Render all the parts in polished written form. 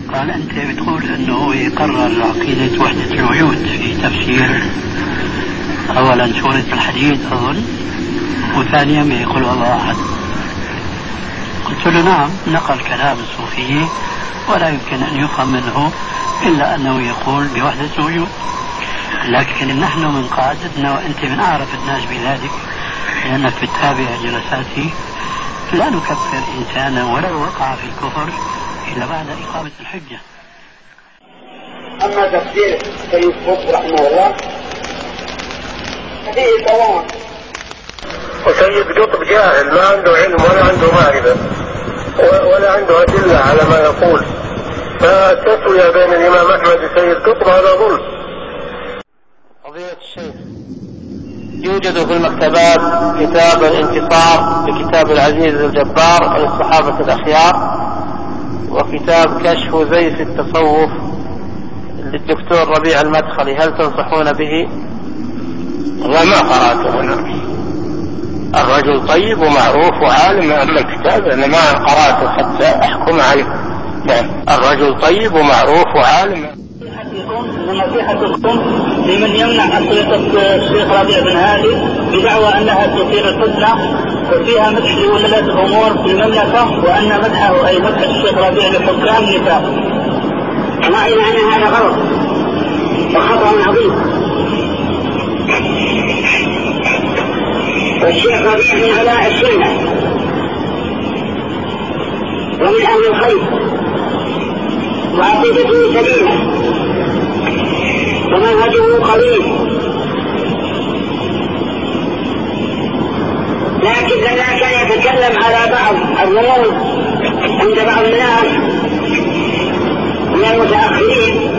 قال أنت بتقول أنه يقرر عقيدة وحدة الوجود في تفسير أولا سورة الحديد أظن، وثانيا يقول الله أحد. قلت له نعم، نقل كلام الصوفية ولا يمكن أن يفهم منه إلا أنه يقول بوحدة الوجود، لكن نحن من قاعدتنا وأنت من أعرف الناس بذلك لأنك بتتابع جلساتي، لا نكفر إنسانا ولو وقع في الكفر إلا بعد إقامة الحجة. أما تفسير سيد قطب رحمه الله فيه توام، وسيد قطب جاهل ما عنده علم ولا عنده معرفة ولا عنده أدلة على ما يقول، فالتسوية بين الإمام أحمد وسيد قطب هذا ظلم. قضية الشيخ يوجد في المكتبات كتاب الانتصار لكتاب العزيز الجبار للصحابة الأخيار، وكتاب كشف زيف التصوف للدكتور ربيع المدخلي، هل تنصحون به؟ والله ما قرأته أنا، الرجل طيب ومعروف وعالم، أما الكتاب أنا ما قرأته حتى أحكم عليه. نعم، الرجل طيب ومعروف وعالم. نصيحتكم لمن يمنع أسئلة الشيخ ربيع بن هادي بدعوى أنها تثير الفتنة وفيها مدح لولاة الأمور في المملكة، وأن مدحه أي مدح الشيخ ربيع لحكام نفاق. رأينا أن هذا غلط وخطأ عظيم، والشيخ ربيع من علاء السنة ومن أهل الخير وعقيدته سليمة ومنهجه قوي، لكن لما كان يتكلم على بعض الرموز عند بعض الناس من المتأخرين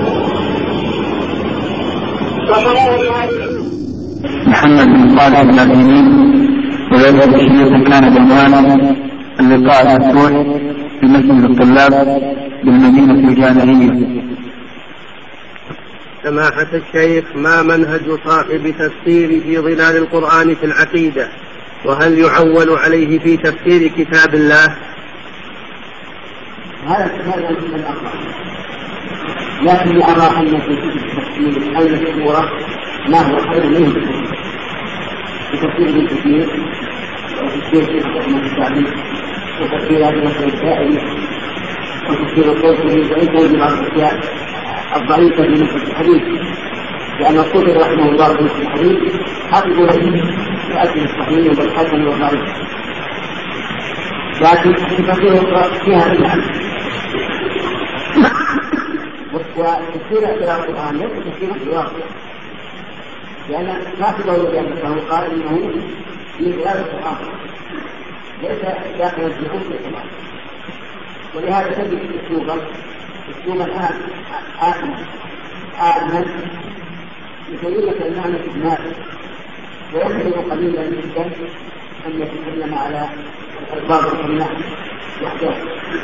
وصلوا بهذه. محمد بن صالح العثيمين ويذهب الشيخ كان عنوانه اللقاء المفتوح في مسجد الطلاب بالمدينة الجامعية. سماحة الشيخ، ما منهج صاحب تفسير في ظلال القرآن في العقيدة، وهل يعول عليه في تفسير كتاب الله؟ هذا من الأقرار، لكن أرى أن في تفسير أول السورة ما هو خير منه في تفسير ابن كثير وتفسير ابن الشعبي وتفسير هذه الرسائل وتفسير القرطبي وإنتاج بعض الأشياء الضعيفة في نصف الحديث، لأن القرطبي رحمه الله في نصف الحديث حفظ له يؤدي الصحيح والحسن والضعيف، لكن تفسير فيها بالعكس. وتفسير اعتراف القرآن ليس تفسير الواقع، لأن ما في دولة بأنه قال إنه في خلال القرآن ليس داخل الجنوب في القرآن، ولهذا تجد أسلوبا آمنا يسوي لك المعنى في دماغه، ويمكن قليلا جدا أن يتكلم على الألفاظ الكلمات وحدها.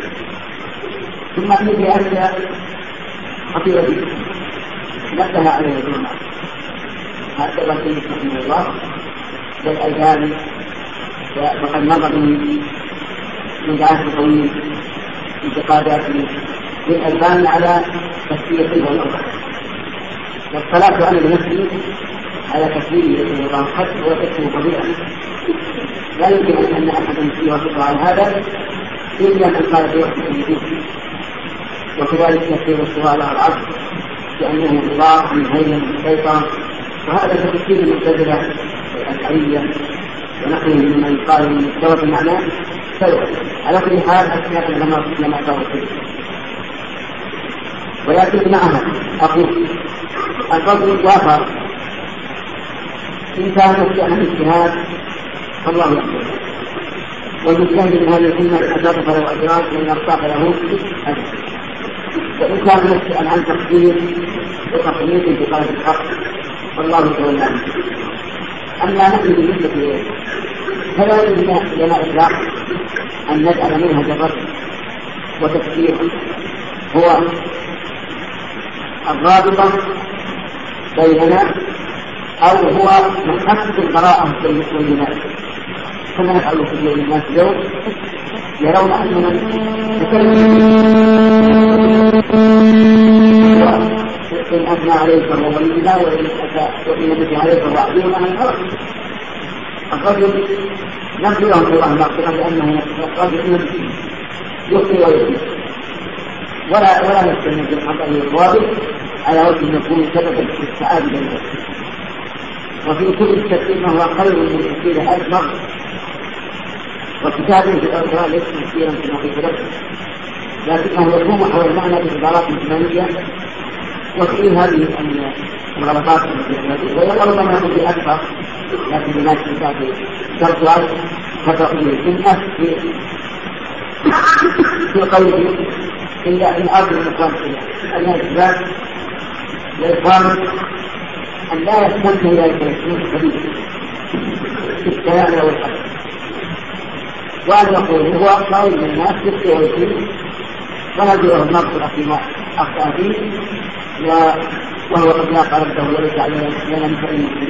ثم في أشياء خطيرة جدا نبه عليها العلماء، هكذا في رحمه الله للأذان، وقد مضى من عهد طويل انتقادات للأذان على تسويته والأرض، والصلاة أنا بنفسي على تسويه الله قد هو تسويه طبيعة، لا يمكن أن أحد يوافق على هذا إلا من قال في وقت الوجود. وكذلك تفسير السؤال على العبد لأنه الله من هيئة الشيطان، وهذا تفسير المعتزلة الأشعرية ونحن ممن قال من مستوى المعنى سوء. على كل حال أشياء لما تعرفون، ولكن معها أقول الفضل الوافر إن كان مستعمل الاجتهاد فالله يحفظه، والمجتهد من هذه الأمة أجاب فله أجران وإن أخطأ له أجر، وإن كان مسأل عن تقدير وتقليد في قلب الحق فالله يتولى عنه. أما نحن بالنسبة إليه فلا يمكن لنا إطلاق أن نجعل منهج الرد وتفسير هو الرابطة بيننا أو هو محقق البراءة بين كما نفعل في اليوم الناس اليوم يرون أننا نتكلم عليه فهو ولي الله وإن مثل عليه فهو عظيم أن الأرض. الرجل نبدو له الله المغفرة لأنه رجل يخطي ويخطي ولا يستمر بالحق أن يقابل على وجه أن يكون سببا في السعادة للناس. وفي كل التفسير ما هو خير من تفسير ألف مرة. وكتابه في الأرض ليس تفسيرا كما في كتابه، لكنه يقوم حول المعنى بعبارات إسلامية وفي هذه الغلطات ويقول لما يكون في أكثر، لكن بناس كتاب كالسؤال فتقول السنة في قوله إلا في الأرض الإخوان أن الإسلام لإخوان أن لا يستمتع إلى التسليم الكبير في الكلام والحق، وأن يقول هو قائل للناس يخطئ ويصيب ونجره المغفرة فيما أخطأ فيه وهو قد لا قرده وليس لنا من فإن.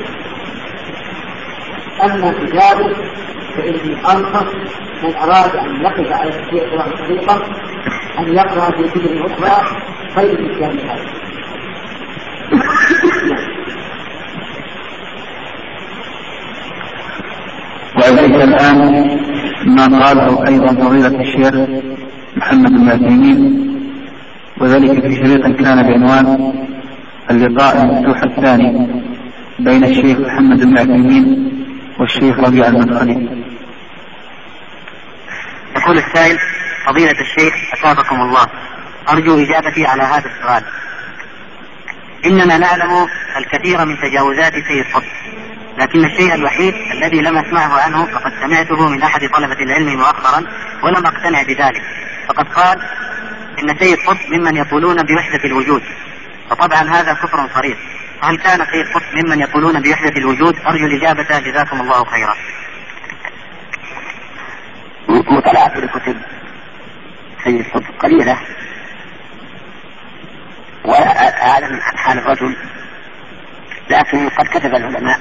أما كتابه فإني أنصح من أراد أن يقف على الشيء الطريقة أن يقرأ في كتب أخرى خير الإسلام هذا. وذلك الآن ما قاله أيضا فضيلة الشيخ محمد بن عثيمين، وذلك في شريط كان بعنوان اللقاء المفتوح الثاني بين الشيخ محمد بن عثيمين والشيخ ربيع المدخلي. يقول السائل: فضيلة الشيخ أثابكم الله، أرجو إجابتي على هذا السؤال. إننا نعلم الكثير من تجاوزات سيد قطب، لكن الشيء الوحيد الذي لم أسمعه عنه فقد سمعته من أحد طلبة العلم مؤخرا ولم أقتنع بذلك، فقد قال إن سيد قطب ممن يقولون بوحدة الوجود، وطبعا هذا كفر صريح. فهل كان سيد قطب ممن يقولون بوحدة الوجود؟ أرجو الإجابة، جزاكم الله خيرا. مطالعة لكتب سيد قطب قليلة ولا أعلم عن حال الرجل، لكن قد كتب العلماء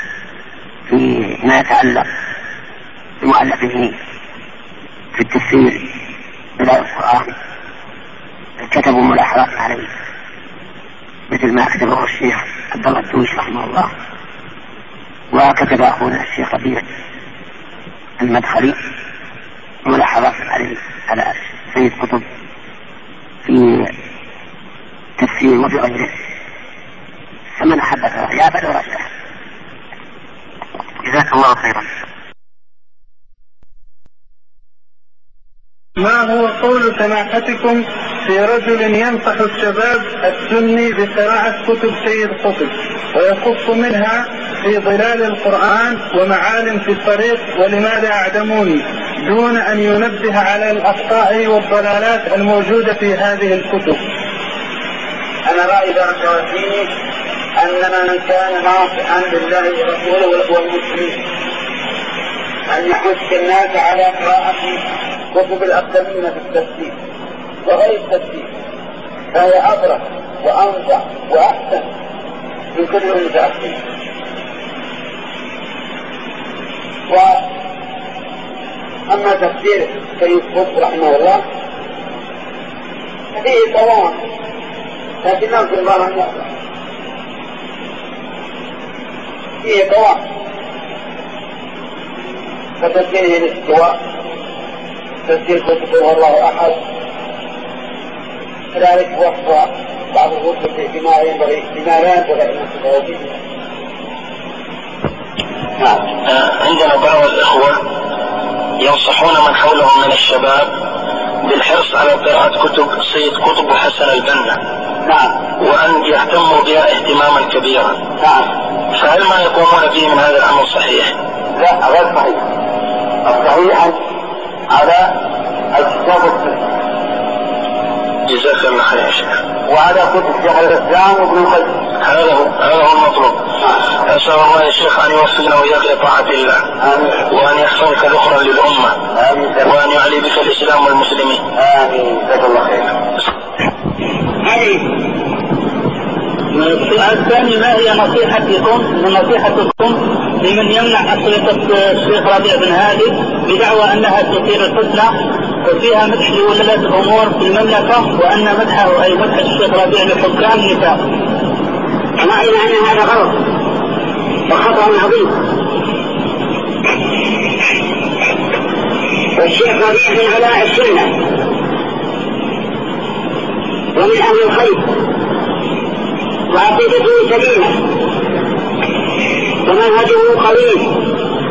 فيما يتعلق بمؤلفه في التفسير إلى القرآن، كتبوا ملاحظات عليه مثل ما كتبه الشيخ عبد الله الدوش رحمه الله، وكتب أخونا الشيخ ربيع المدخلي ملاحظات عليه على سيد قطب في تفسير وفي غيره، فمن أحب فهي بل ورجع. جزاك الله خيرا. ما هو قول سماحتكم في رجل ينصح الشباب السني بقراءة كتب سيد قطب ويخص منها في ظلال القرآن ومعالم في الطريق ولماذا أعدموني، دون أن ينبه على الأخطاء والضلالات الموجودة في هذه الكتب؟ أنا رأي بارك فيه أن من كان ناصحا لله ورسوله والمسلمين أن يحث الناس على قراءة كتب الأقدمين في التفسير وغير التفسير، فهي أبرك وأنفع وأحسن من كل المتأخرين. وأما تفسير سيد قطب رحمه الله فيه طوام، لكن نرجو الله أن يأخذ فيه طوام، فتفسيره الاستواء، تفسير كتب الله أحد، كذلك وصف بعض الرسل بما لا ينبغي أن يصفه به. عندنا بعض الإخوة ينصحون من حولهم من الشباب بالحرص على قراءة كتب سيد قطب وحسن البنا، وأن يهتموا بها اهتماما كبيرا. فهل ما يقومون به من هذا الأمر صحيح؟ لا، غير صحيح. الصحيح على الكتاب والسنة. جزاك الله خير يا شيخ. وعلى كتب شيخ الإسلام وابن القيم. هذا هو المطلوب. أسأل الله يا شيخ أن يوفقنا وإياك لطاعة الله، وأن يحفظك ذخرا للأمة، وأن يعلي بك الإسلام والمسلمين. آمين. جزاك الله خير. السؤال الثاني: ما هي نصيحتكم لمن يمنع طريقة الشيخ ربيع بن هادي بدعوى أنها تثير الفتنة وفيها مدح لولاة الأمور في المملكة، وأن مدحه أي مدح الشيخ ربيع لحكام النساء؟ ورأينا أن هذا غلط وخطأ عظيم. والشيخ ربيع من علماء السنة ومن أهل الخير وعقيدته سليمة ومنهجه قوي،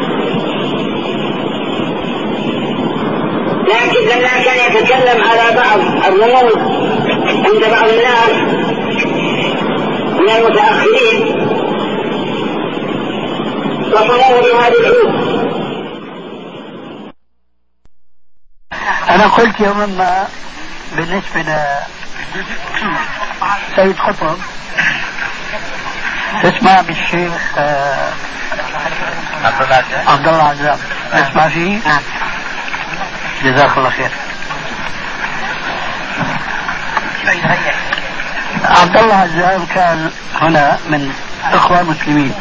لكن لما كان يتكلم على بعض الرموز عند بعض الناس من المتأخرين وصموه بهذه العلوم. أنا قلت يوما ما بالنسبة لسيد قطب تسمع بالشيخ عبد الله عزام، تسمع فيه؟ جزاك الله خير. عبد الله عزام كان هنا من إخوة مسلمين،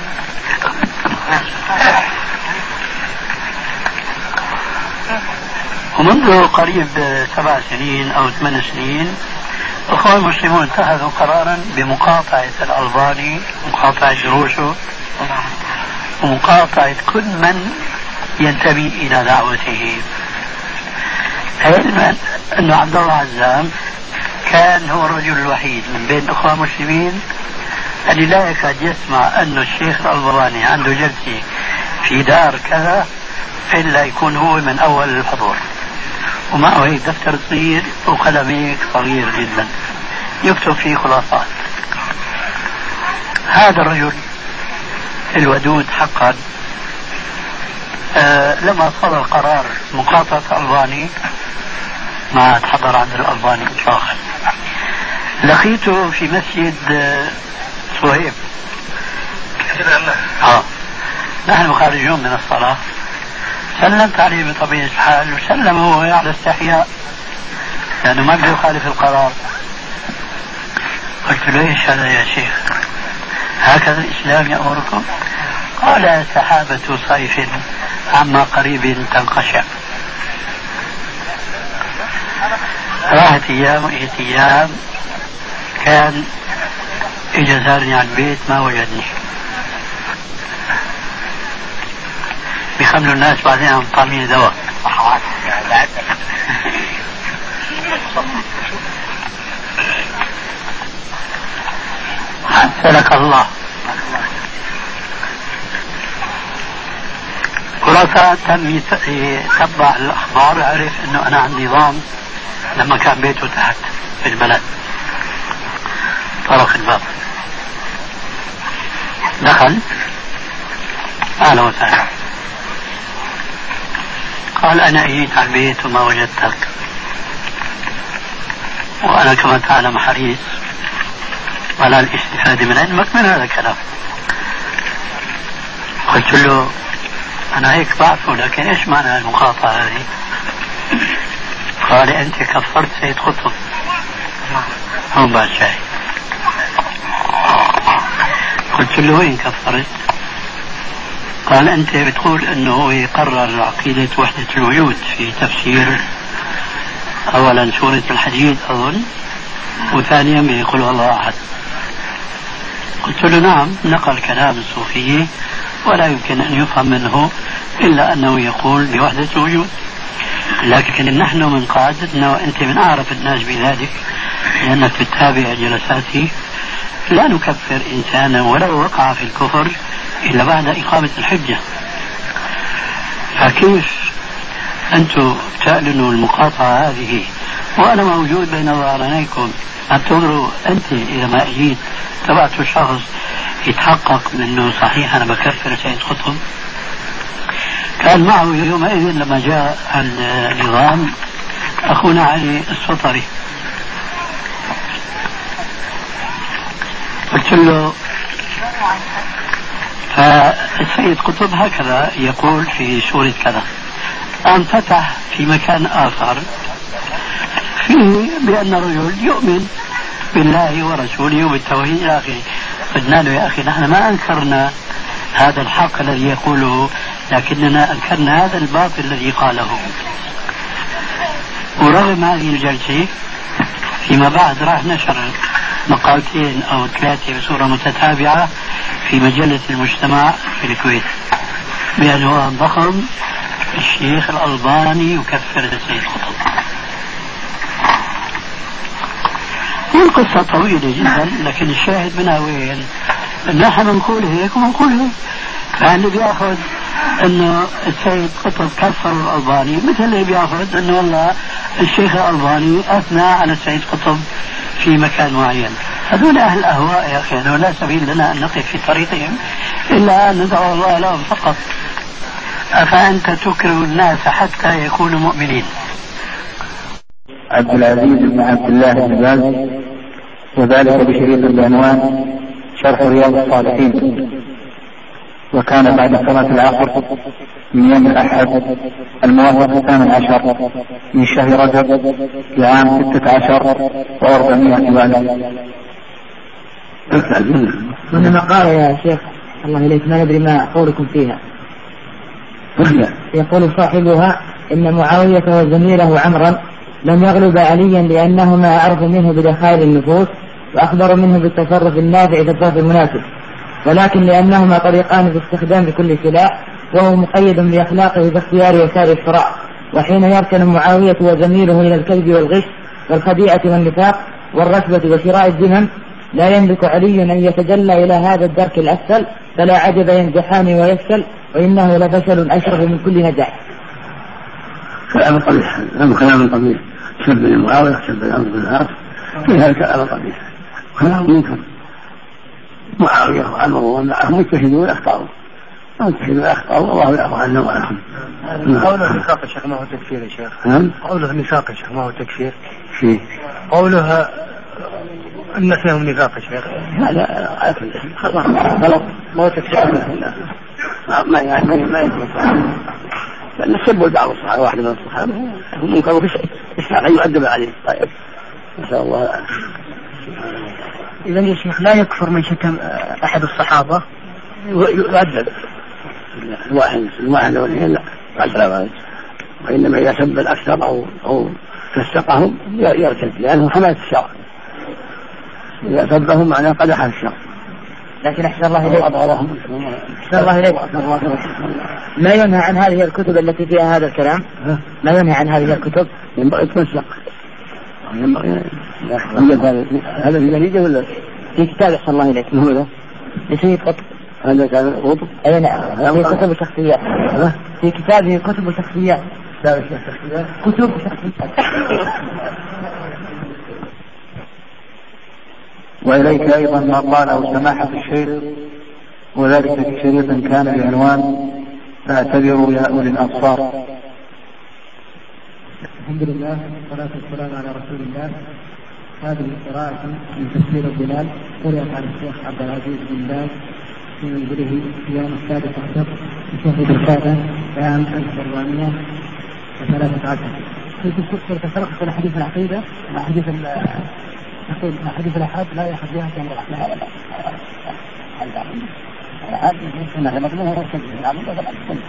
ومنذ قريب 7 سنين أو 8 سنين الأخوة المسلمون اتخذوا قرارا بمقاطعة الألباني، مقاطعة دروسه ومقاطعة كل من ينتمي إلى دعوته، علما أن عبد الله عزام كان هو الرجل الوحيد من بين الأخوة المسلمين الذي لا يكاد يسمع أن الشيخ الألباني عنده جلسة في دار كذا إلا يكون هو من أول الحضور، ومعه هيك دفتر صغير وقلم صغير جدا يكتب فيه خلاصات. هذا الرجل الودود حقا لما صدر قرار مقاطعة الألباني ما تحضر عند الألباني إطلاقا. لقيته في مسجد صهيب، نحن خارجون من الصلاة، سلمت عليه بطبيعة الحال وسلم هو على استحياء لأنه ما بده يخالف القرار. قلت له ايش هذا يا شيخ، هكذا الإسلام يأمركم؟ قال سحابة صيف عما قريب تنقشع. راحت ايام واجت ايام، كان اجى زارني على البيت ما وجدني، بيخملوا الناس بعدين عم طعمين دواء. حسنك الله. خلاصة تم يتبع الأخبار، عرف أنه أنا عندي نظام. لما كان بيته تحت في البلد طرق الباب، دخل أهلا وسهلا، قال أنا أجيت على البيت وما وجدتك، وأنا كما تعلم حريص على الاستفادة من علمك من هذا الكلام. قلت له أنا هيك بعرفه، لكن إيش معنى المقاطعة هذه؟ قال أنت كفرت سيد قطب. هون بعد شاي. قلت له وين كفرت؟ قال أنت بتقول أنه هو يقرر عقيدة وحدة الوجود في تفسير أولا سورة الحديد أظن، وثانيا بيقول الله أحد. قلت له نعم، نقل كلام الصوفية ولا يمكن أن يفهم منه إلا أنه يقول بوحدة الوجود، لكن نحن من قاعدتنا وأنت من أعرف الناس بذلك لأنك تتابع جلساتي، لا نكفر إنسانا ولو وقع في الكفر إلا بعد إقامة الحجة. فكيف أنتم تعلنوا المقاطعة هذه وأنا موجود بين ظهرانيكم؟ أنتظروا أنت إذا ما أجيت تبعتوا شخص يتحقق منه صحيح أنا بكفر سيد قطب. كان معه يومئذ لما جاء النظام أخونا علي السطري، قلت له فالسيد قطب هكذا يقول في سورة كذا، انفتح في مكان آخر فيه بأن الرجل يؤمن بالله ورسوله وبالتوحيد إلى آخره. قلنا له يا أخي نحن ما أنكرنا هذا الحق الذي يقوله، لكننا أنكرنا هذا الباطل الذي قاله. ورغم هذه الجلسة فيما بعد راح نشر مقالتين أو 3 بصورة متتابعة في مجلة المجتمع في الكويت بعنوان ضخم: الشيخ الألباني يكفر السيد قطب. القصة طويلة جدا، لكن الشاهد منها وين؟ نحن بنقول هيك وبنقول هيك. فاللي بياخذ انه السيد قطب كفر الألباني مثل اللي بياخذ انه والله الشيخ الألباني اثنى على السيد قطب في مكان معين. هذول اهل الاهواء يا اخي، لا سبيل لنا ان نقف في طريقهم الا ان ندعو الله لهم فقط. افانت تكره الناس حتى يكونوا مؤمنين. عبد العزيز بن عبد الله بن باز، وذلك بشريط بعنوان شرح رياض الصالحين، وكان بعد صلاة العصر من يوم الأحد الموافق 18 من شهر رجب لعام 16 و400 بعد. إنما قال يا شيخ الله إليك ما ندري ما قولكم فيها. يقول صاحبها إن معاوية وزميله عمرا لم يغلب عليا لأنهما أعرف منه بدخائل النفوس وأخبر منه بالتصرف النافع في الظرف المناسب، ولكن لأنهما طريقان في استخدام كل سلاح، وهو مقيد بأخلاقه باختيار وسائل الصراع. وحين يركن معاوية وزميله إلى الكذب والغش والخديعة والنفاق والرشوة وشراء الذمم، لا يملك علي أن يتجلى إلى هذا الدرك الأسفل، فلا عجب ينجحان ويفشل، وإنه لفشل أشرف من كل نجاح. كلام قبيح، كلام قبيح، سب المعاوية، سب الأمر بالعاص، في هذا كلام قبيح، كلام منكر. معاوية وعمر ومعهم مجتهدون أخطأوا، والله يعفو عنهم وعنهم. قوله نفاق الشيخ ما هو تكفير يا شيخ؟ قوله نفاق الشيخ ما هو تكفير؟ في قوله أن فيهم نفاق يا شيخ، هذا غلط، ما هو تكفير. ما يثبت، لأن السب بعض الصحابة، واحد من الصحابة منكر وفسق يؤدب عليه. طيب نسأل الله. إذا يا شيخ لا يكفر من شتم أحد الصحابة، يؤدب الواحد والاثنين لا يعذب، وإنما إذا سب الأكثر أو فسقهم يرتد، لأنه حماية الشرع. إذا سبهم معناه قدح الشرع. لكن أحسن الله إليك ما ينهى عن هذه الكتب التي فيها هذا الكلام؟ ما ينهى عن هذه الكتب؟ ينبغي تمسك، هذا في جريدة ولا في كتاب أحسن الله إليك؟ هو ده لسيد قطب. هذا كان قطب؟ أي نعم، في كتب شخصيات، في كتابه كتب شخصيات. كتب شخصيات. وإليك أيضا ما قاله سماحة الشيخ، وذلك في شريط كان بعنوان فاعتبروا يا أولي الأبصار. الحمد لله والصلاة والسلام على رسول الله. هذه قراءة من تفسير الظلال قرأت على الشيخ عبد العزيز بن باز في منزله في يوم 16 من شهر ذي عام 1413. كنت تفرقت بين حديث العقيدة مع حديث الأحاد لا يأخذ بها كامل الأحاد. الأحاد يمكن أن يغلبنه ورسل العمل وغلبنه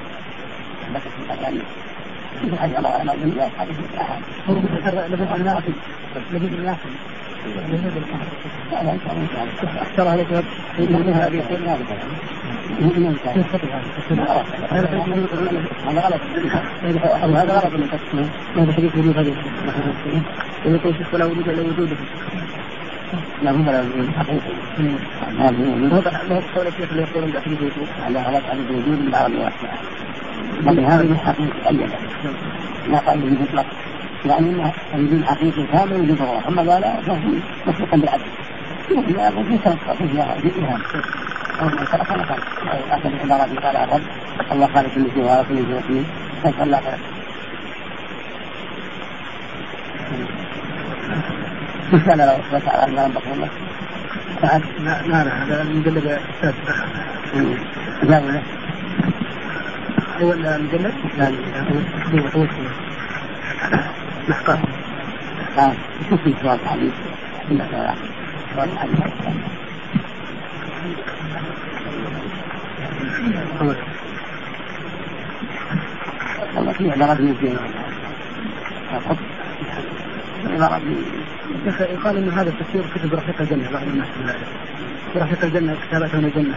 في حاجة الله أنا أظن لا حديث الأحاد لابد أن نأخذ أكثرها لك منها أبي يقول هذا غلط، هذا غلط من تفسير هذا حديث وجود هذه يقول شيخ ولا وجود إلا وجوده. لا هم لا وجود حقيقي. هذا قول الشيخ اللي يقولون بحديث وجود على غلط عن الوجود بالعربي واسمع، لكن هذا من حقيقي أيضا لا قال به مطلق، يعني الوجود حقيقي كامل وجود الله، أما لا فهو مسلقا بالعدل. لا في سلطة في إلهام أو سلطة نقل أحد العبارات قال الرب الله خالق كل شيء وعلى كل شيء وكيل كيف الله خلق. مثلا لو أثبت على أن ربك الله لا هذا المجلد السادس لا ولا هو المجلد لا هو محقق شوف في سؤال حديث سؤال حديث والله في عبارات من الحب عبارات يقال ان هذا التفسير كتب رحيق الجنه بعد الناس رحيق الجنه كتابته من الجنه.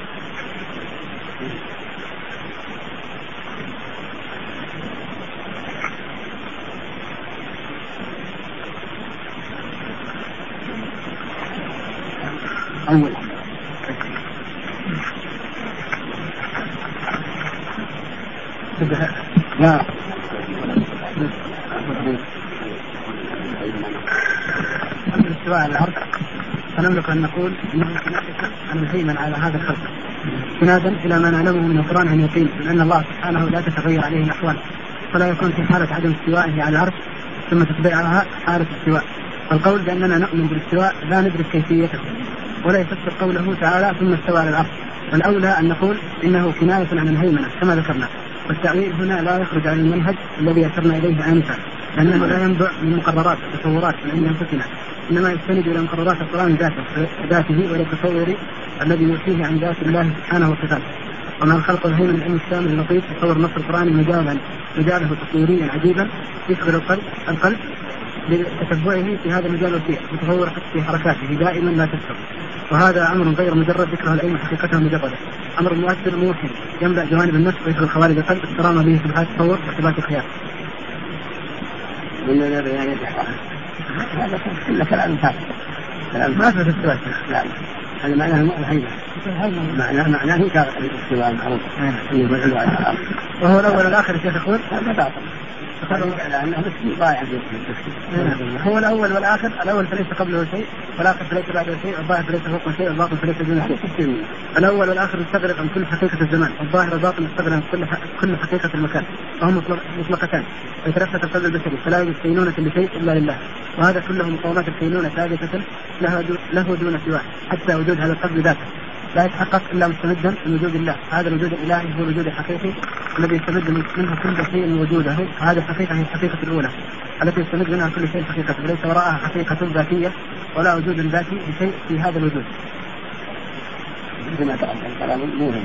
أول لا الاستواء على العرش فنملك أن نقول إنه أن الهيمن على هذا الخلق استنادا إلى ما نعلمه من القرآن عن يقين لأن الله سبحانه لا تتغير عليه الأحوال فلا يكون في حالة عدم استوائه على العرش ثم تتبعها حالة استواء. فالقول بأننا نؤمن بالاستواء لا ندرك كيفيته ولا يفسر قوله تعالى ثم استوى على العرش، والأولى أن نقول إنه كناية عن الهيمنة كما ذكرنا. والتأويل هنا لا يخرج عن المنهج الذي أشرنا إليه آنفا لأنه لا ينبع من مقررات وتصورات من عند أنفسنا إنما يستند إلى مقررات القرآن ذاته ولا التصور الذي يوحيه عن ذات الله سبحانه وتعالى. ومع الخلق الهيمن العلم الشامل اللطيف يتصور نص القرآن مجاله تصويريا عجيبا يشغل القلب لتتبعه في هذا المجال الوسيع وتطور في حركاته دائما لا تذكر. وهذا أمر غير مجرد ذكره العلم حقيقته مجرده، أمر مؤثر موحي يملأ جوانب النفس ويشغل خوارج القلب اقترانا به سبحات التصور وثبات الخيال. هذا كله كلام ثابت، كلام ما في الاستواء. لا هذا معناه الهيمنة، معناه الاستواء المعروف وهو الأول والآخر الشيخ يقول هذا باطل. هو الأول والآخر، الأول فليس قبله شيء والآخر فليس بعده شيء والظاهر فليس فوقه شيء والباطن فليس دونه شيء. الأول والآخر يستغرق عن كل حقيقة الزمان والظاهر والباطن يستغرق عن كل حقيقة المكان وهم مطلقتان ويتلفت القلب البشري فلا يوجد كينونة لشيء إلا لله. وهذا كله مقومات الكينونة ثابتة له دون سواه حتى وجود هذا القلب ذاته لا يتحقق إلا مستمدا من وجود الله. هذا الوجود الإلهي هو الوجود الحقيقي الذي يستمد منه كل شيء وجوده. هذه الحقيقة هي الحقيقة الأولى التي يستمد منها كل شيء حقيقة وليس وراءها حقيقة ذاتية ولا وجود ذاتي لشيء في هذا الوجود. كما تقدم كلام موهم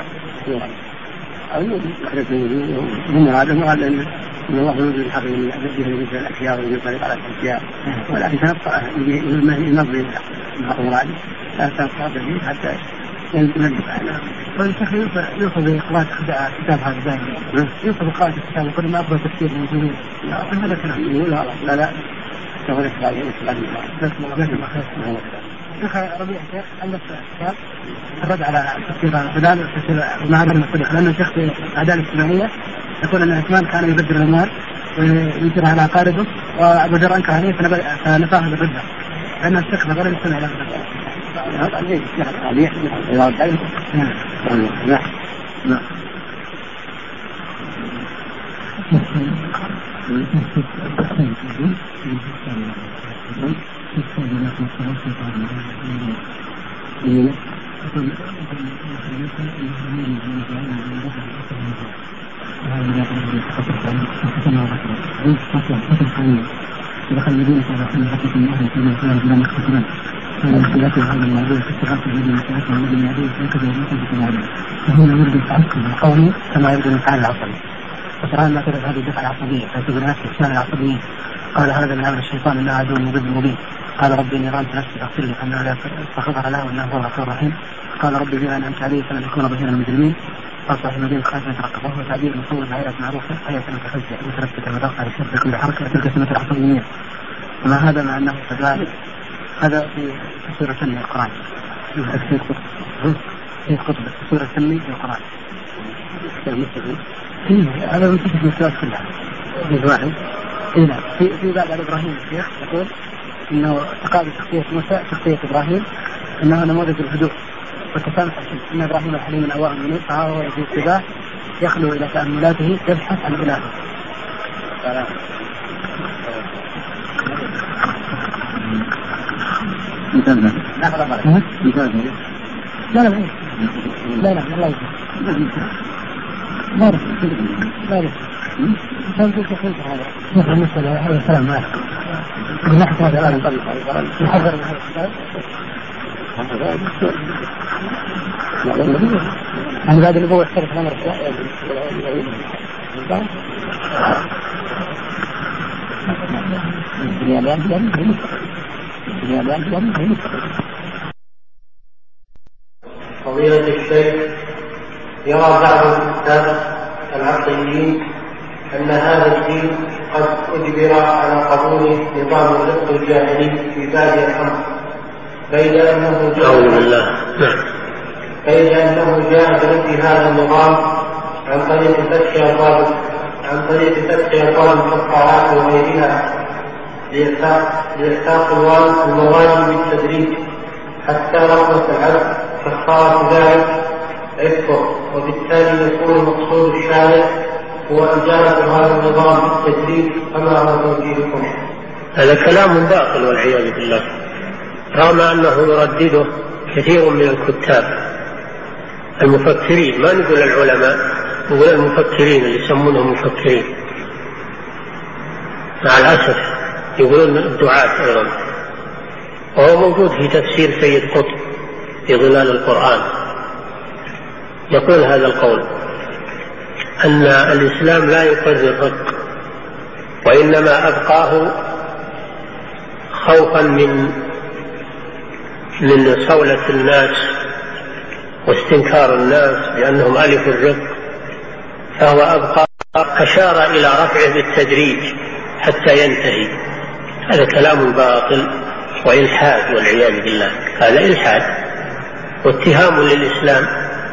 أو من هذا إن الله يوجد الحقيقة يجب مثل الأشياء ويجب طريق على الأشياء ولكن تنبقى النظر المقرآن لا تنبقى به حتى ينبقى عنه. والشيخ يوصل بإقراء كتاب هذا دائما يوصل بإقراء الكتاب وكل ما أفضل تفسير موجودين هذا كلام لا تقول إسرائيل شيخ ربيع شيخ ألف كتاب الرد على تفسير العدالة وتفسير المعادن المختلفة لأن الشيخ في العدالة الاجتماعية يقول أن عثمان كان يبذر الأموال وينكرها على أقاربه وأبو ذر أنكر عليه فنفاه بالردة لأن الشيخ غير يستمع إلى دخل المدينة على كل حقيقة من أهل الكلمة وكان بلا مختصرا هذا اختلافه هذا الموضوع في استغاثة الذي يتعاطى الذي يعرف هكذا يمكن في العالم فهنا يريد التعصب القومي كما يريد الانفعال العصبي. وترى ما كانت هذه الدفعة العصبية تعتبر نفس الشان العصبيين. قال هذا من عمل الشيطان إنه عدو مضل مبين. قال ربي إني ظلمت نفسي فاغفر لي فإنه لا يغفر له وإنه هو الغفور الرحيم. قال ربي بما أنعمت علي فلن أكون ظهيرا للمجرمين. أصبح المدينة خائفا يترقب وهو تعبير مصور بآيات معروفة آية متخزية مترتبة وضغط على الشر بكل حركة تلك سمة العصبيين. وما هذا مع أنه كذلك هذا في سورة ثانية القرآن في قطب سورة ثانية في القرآن هذا من تلك المستوى كلها في واحد في بعد إبراهيم الشيخ يقول إنه تقابل شخصية موسى شخصية إبراهيم إنه نموذج الهدوء والتسامح إن إبراهيم الحليم من أواه منيب فهو في اتباع يخلو إلى تأملاته يبحث عن إلهه. لا كان في تخيل هذا شوف المسألة هذا الكلام ما من ناحية هذا الآن يحذر من هذا الكلام يعني بعد النبوة اختلف الأمر فضيلة الشيخ، يرى بعض الكتاب العقليين أن هذا الدين قد أجبر على قبول نظام الرق الجاهلي في بادئ الأمر، بين أنه جاء في هذا النظام عن طريق فتح أبواب الكفارات وغيرها لإحقاق المواد بالتدريج حتى رغبة العبد كفارة ذلك يكفر، وبالتالي يكون مقصود الشارع هو إجابة هذا النظام بالتدريج. فما هو توجيهكم؟ هذا كلام باطل والعياذ بالله، رغم أنه يردده كثير من الكتاب المفكرين، ما نقول العلماء، نقول المفكرين اللي يسمونهم مفكرين مع الأسف، يقولون الدعاة أيضا. وهو موجود في تفسير سيد قطب في ظلال القرآن، يقول هذا القول أن الإسلام لا يقر الرق، وإنما أبقاه خوفا من صولة الناس واستنكار الناس لأنهم ألفوا الرق، فهو أبقى أشار إلى رفعه بالتدريج حتى ينتهي. هذا كلام باطل وإلحاد والعياذ بالله، هذا إلحاد واتهام للإسلام.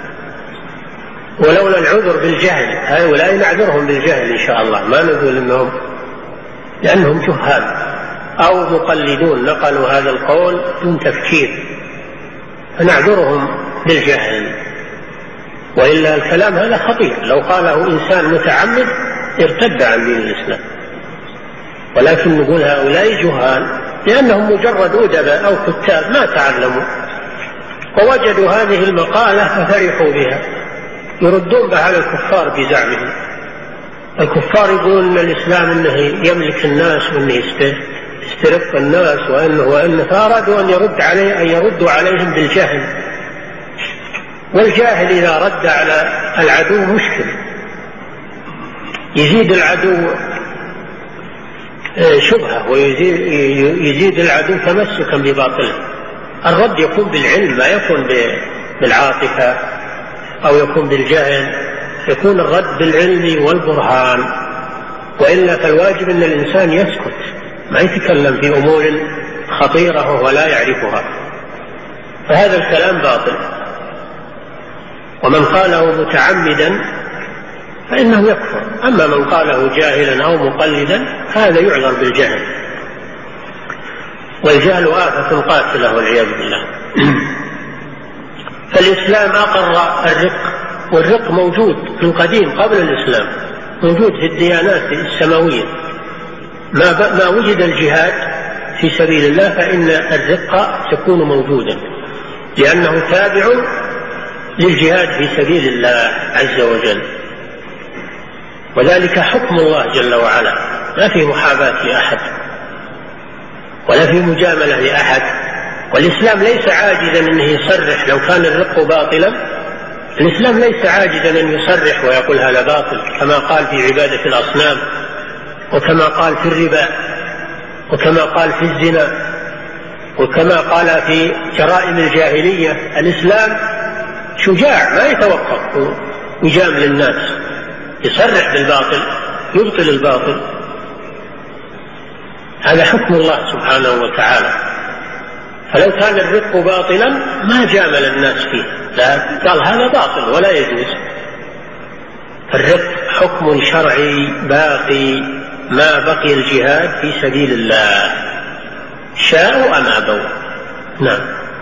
ولولا العذر بالجهل، هؤلاء نعذرهم بالجهل إن شاء الله، ما نقول إنهم لأنهم جهال أو مقلدون نقلوا هذا القول دون تفكير، فنعذرهم بالجهل. وإلا الكلام هذا خطير، لو قاله إنسان متعمد ارتد عن دين الإسلام، ولكن نقول هؤلاء جهال لأنهم مجرد أدباء أو كتاب ما تعلموا ووجدوا هذه المقالة ففرحوا بها، يردون بها على الكفار بزعمهم. الكفار يقولون أن الإسلام أنه يملك الناس وأنه يسترق الناس وأنه فأرادوا أن يردوا عليهم بالجهل. والجاهل إذا رد على العدو مشكل، يزيد العدو شبهة ويزيد العدو تمسكا بباطله. الرد يكون بالعلم، ما يكون بالعاطفة أو يكون بالجهل، يكون الرد بالعلم والبرهان. وإلا فالواجب أن الإنسان يسكت، ما يتكلم في أمور خطيرة وهو لا يعرفها، فهذا الكلام باطل. ومن قاله متعمدا فإنه يكفر، أما من قاله جاهلا أو مقلدا هذا يعذر بالجهل، والجهل آفة قاتلة والعياذ بالله. فالإسلام أقر الرق، والرق موجود من قديم قبل الإسلام، موجود في الديانات السماوية. ما وجد الجهاد في سبيل الله فإن الرق يكون موجودا، لأنه تابع للجهاد في سبيل الله عز وجل، وذلك حكم الله جل وعلا، ما في محاباة لأحد ولا في مجاملة لأحد. والإسلام ليس عاجزا أنه يصرح، لو كان الرق باطلا الإسلام ليس عاجزا أن يصرح ويقول هذا باطل، كما قال في عبادة الأصنام، وكما قال في الربا، وكما قال في الزنا، وكما قال في جرائم الجاهلية. الإسلام شجاع ما يتوقف يجامل الناس، يصرح بالباطل، يبطل الباطل. هذا حكم الله سبحانه وتعالى. فلو كان الرق باطلا ما جامل الناس فيه، لا قال هذا باطل ولا يجوز. الرق حكم شرعي باقي ما بقي الجهاد في سبيل الله، شاءوا أم أبوا. نعم.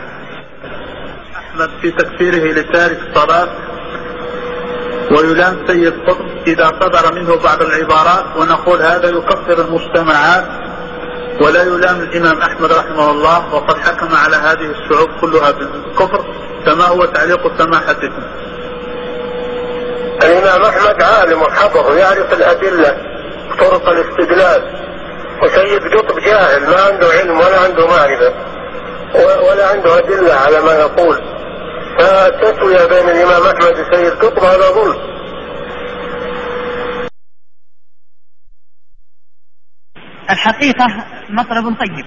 أحمد في تكفيره لتارك الصلاة، ويلام سيد قطب إذا صدر منه بعض العبارات، ونقول هذا يكفر المجتمعات ولا يلام الإمام أحمد رحمه الله، وقد حكم على هذه الشعوب كلها بالكفر. فما هو تعليق سماحتكم؟ الإمام أحمد عالم وحفظ يعرف الأدلة طرق الاستدلال، وسيد قطب جاهل ما عنده علم ولا عنده معرفة ولا عنده أدلة على ما يقول، فتسوية بين الإمام أحمد وسيد قطب هذا ظلم. الحقيقة مطلب طيب،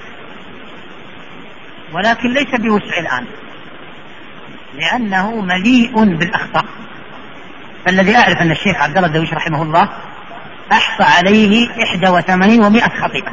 ولكن ليس بوسع الآن لأنه مليء بالأخطاء. فالذي أعرف أن الشيخ عبد الله الدرويش رحمه الله أحصى عليه 81 و100 خطيئة،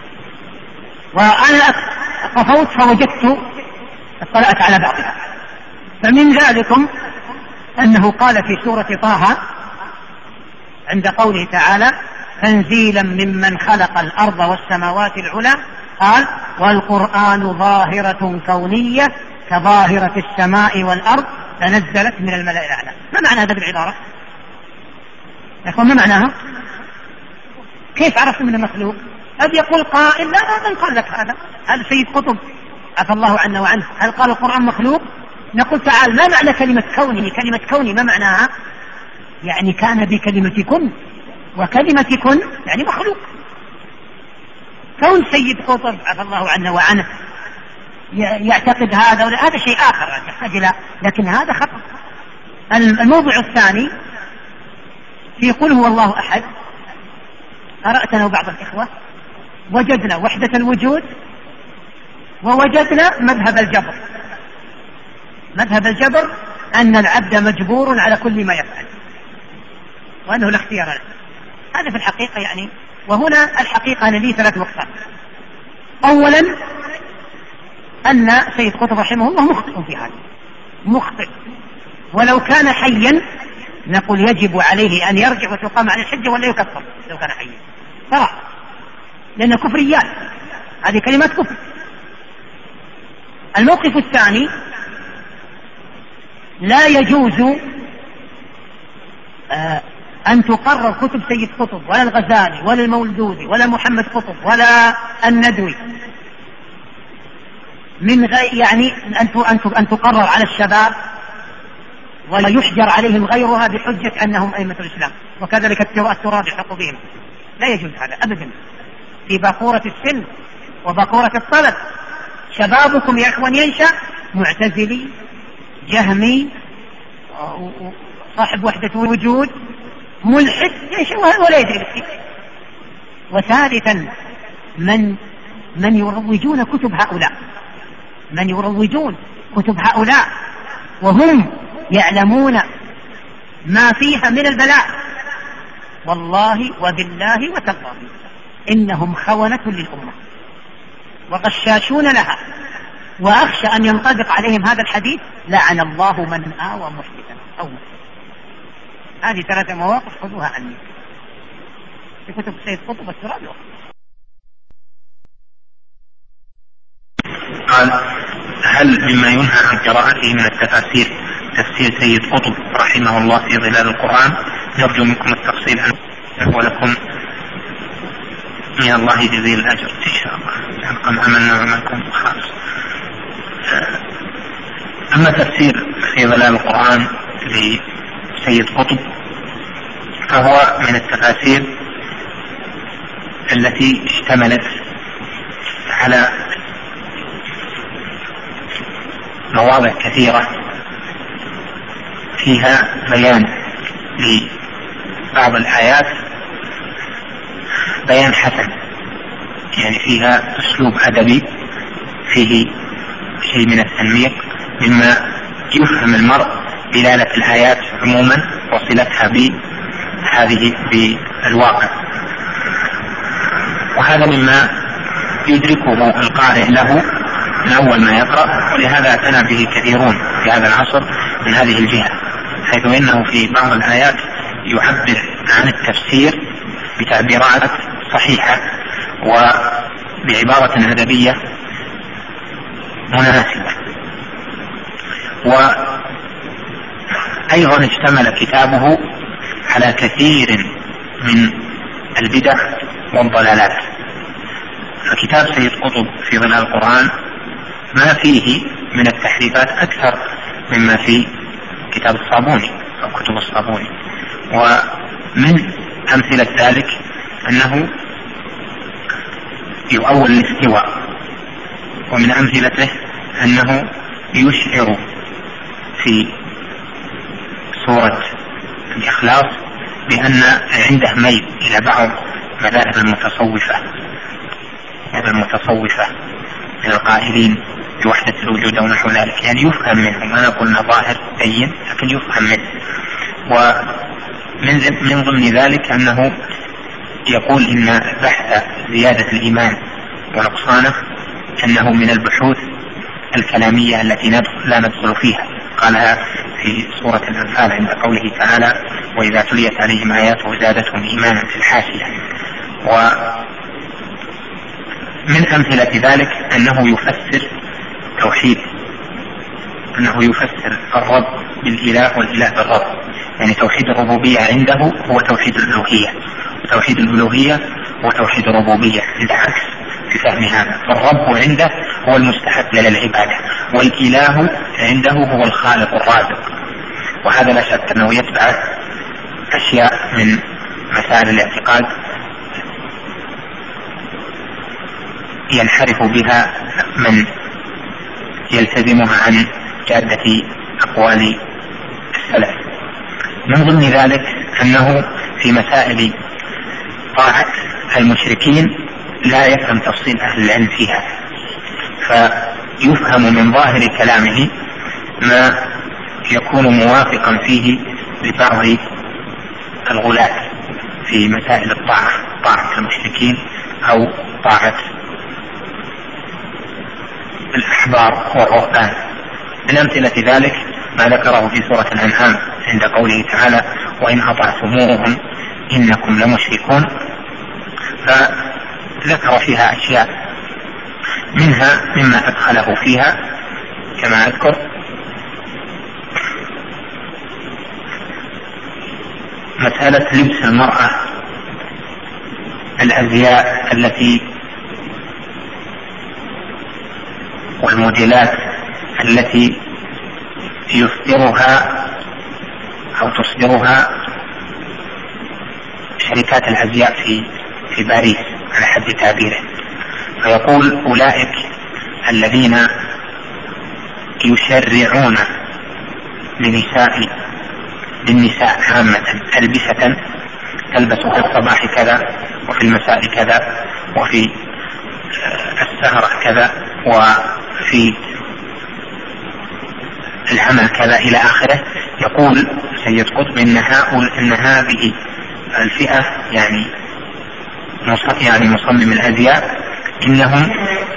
وأنا طفوت فوجدت اطلعت على بعضها. فمن ذلكم أنه قال في سورة طه عند قوله تعالى تنزيلا ممن خلق الأرض والسماوات العلى، قال والقرآن ظاهرة كونية كظاهرة السماء والأرض تنزلت من الملأ الأعلى. ما معنى هذا بالعبارة يا أخوان؟ ما معناها؟ كيف عرفت من المخلوق؟ قد يقول قائل لا، من قال لك هذا؟ هل سيد قطب عفى الله عنا وعنه هل قال القرآن مخلوق؟ نقول تعال، ما معنى كلمة كونه؟ كلمة كوني ما معناها؟ يعني كان بكلمة كن، وكلمة كن يعني مخلوق. كون سيد قطب عفى الله عنا وعنه يعتقد هذا ولا هذا شيء آخر يحتاج إلى، لكن هذا خطأ. الموضوع الثاني في قل هو الله أحد، قرأتنا وبعض الإخوة وجدنا وحدة الوجود ووجدنا مذهب الجبر. مذهب الجبر أن العبد مجبور على كل ما يفعل وأنه لا اختيار له. هذا في الحقيقة يعني، وهنا الحقيقة أنا لي 3 نقاط. أولا أن سيد قطب رحمه الله مخطئ في هذا، مخطئ، ولو كان حيا نقول يجب عليه أن يرجع وتقام عن الحجة ولا يكفر لو كان حيا صراحة، لأن كفريات، هذه كلمات كفر. الموقف الثاني لا يجوز أن تقرر كتب سيد قطب ولا الغزالي ولا المولدودي ولا محمد قطب ولا الندوي من غير يعني أن تقرر على الشباب ويحجر عليهم غيرها بحجة أنهم أئمة الإسلام، وكذلك التراث يحق بهم. لا يجوز هذا أبدا. في باقورة السن وباقورة الطلب شبابكم يا إخوان ينشأ معتزلي جهمي صاحب وحدة وجود ملحد ولا يدري. وثالثا من يروجون كتب هؤلاء، من يروجون كتب هؤلاء وهم يعلمون ما فيها من البلاء، والله وبالله وتالله إنهم خونة للأمة وغشاشون لها، وأخشى أن ينطبق عليهم هذا الحديث لعن الله من آوى محدثا أو مسلم. هذه 3 مواقف خذوها عني في كتب سيد قطب الترابي. قال هل مما ينهى عن قراءته من التفاسير تفسير سيد قطب رحمه الله في ظلال القرآن؟ نرجو منكم التفصيل عنه ولكم من الله جزيل الأجر إن شاء الله، لأنكم عملنا عملكم خاص. أما تفسير في ظلال القرآن لسيد قطب فهو من التفاسير التي اشتملت على مواضع كثيرة فيها بيان لبعض الآيات بيان حسن، يعني فيها أسلوب أدبي فيه شيء من التنميق مما يفهم المرء دلالة الآيات عموما وصلتها بهذه بالواقع، وهذا مما يدركه القارئ له من أول ما يقرأ، ولهذا اعتنى به كثيرون في هذا العصر من هذه الجهة، حيث إنه في بعض الآيات يعبر عن التفسير بتعبيرات صحيحة وبعبارة أدبية مناسبة. وأيضا اشتمل كتابه على كثير من البدع والضلالات، فكتاب سيد قطب في ظلال القرآن ما فيه من التحريفات أكثر مما في كتاب الصابوني أو كتب الصابوني. ومن أمثلة ذلك أنه يؤول الاستواء، ومن أمثلته أنه يشعر في سورة الإخلاص بأن عنده ميل إلى بعض مذاهب المتصوفة يعني المتصوفة من القائلين بوحدة الوجود أو نحو ذلك، يعني يفهم منهم، أنا قلنا ظاهر بين لكن يفهم منه. ومن ضمن ذلك أنه يقول إن بحث زيادة الإيمان ونقصانه أنه من البحوث الكلامية التي لا ندخل فيها، قالها في سورة الأنفال عند قوله تعالى وإذا تليت عليهم آياته زادتهم إيمانا في الحاشية. ومن أمثلة ذلك أنه يفسر توحيد، أنه يفسر الرب بالإله والإله بالرب، يعني توحيد الربوبية عنده هو توحيد الألوهية، وتوحيد الألوهية هو توحيد الربوبية، بالعكس في فهم هذا. فالرب عنده هو المستحق للعبادة، والإله عنده هو الخالق الرازق. وهذا لا شك أنه يتبع أشياء من مسائل الاعتقاد ينحرف بها من يلتزمها عن جادة أقوال السلف. من ضمن ذلك أنه في مسائل طاعة المشركين لا يفهم تفصيل أهل العلم فيها، فيفهم من ظاهر كلامه ما يكون موافقا فيه لبعض الغلاة في مسائل الطاعة، طاعة المشركين أو طاعة الأحبار والرهبان. من أمثلة ذلك ما ذكره في سورة الأنعام عند قوله تعالى وإن أطعتموهم إنكم لمشركون، فذكر فيها أشياء منها مما أدخله فيها كما أذكر مسألة لبس المرأة الأزياء التي والموديلات التي يصدرها أو تصدرها شركات الأزياء في باريس على حد تعبيره. فيقول أولئك الذين يشرعون للنساء عامة ألبسة تلبس في الصباح كذا وفي المساء كذا وفي السهرة كذا وفي العمل كذا إلى آخره. يقول سيد قطب إن هذه الفئة يعني مصمم الأزياء إنهم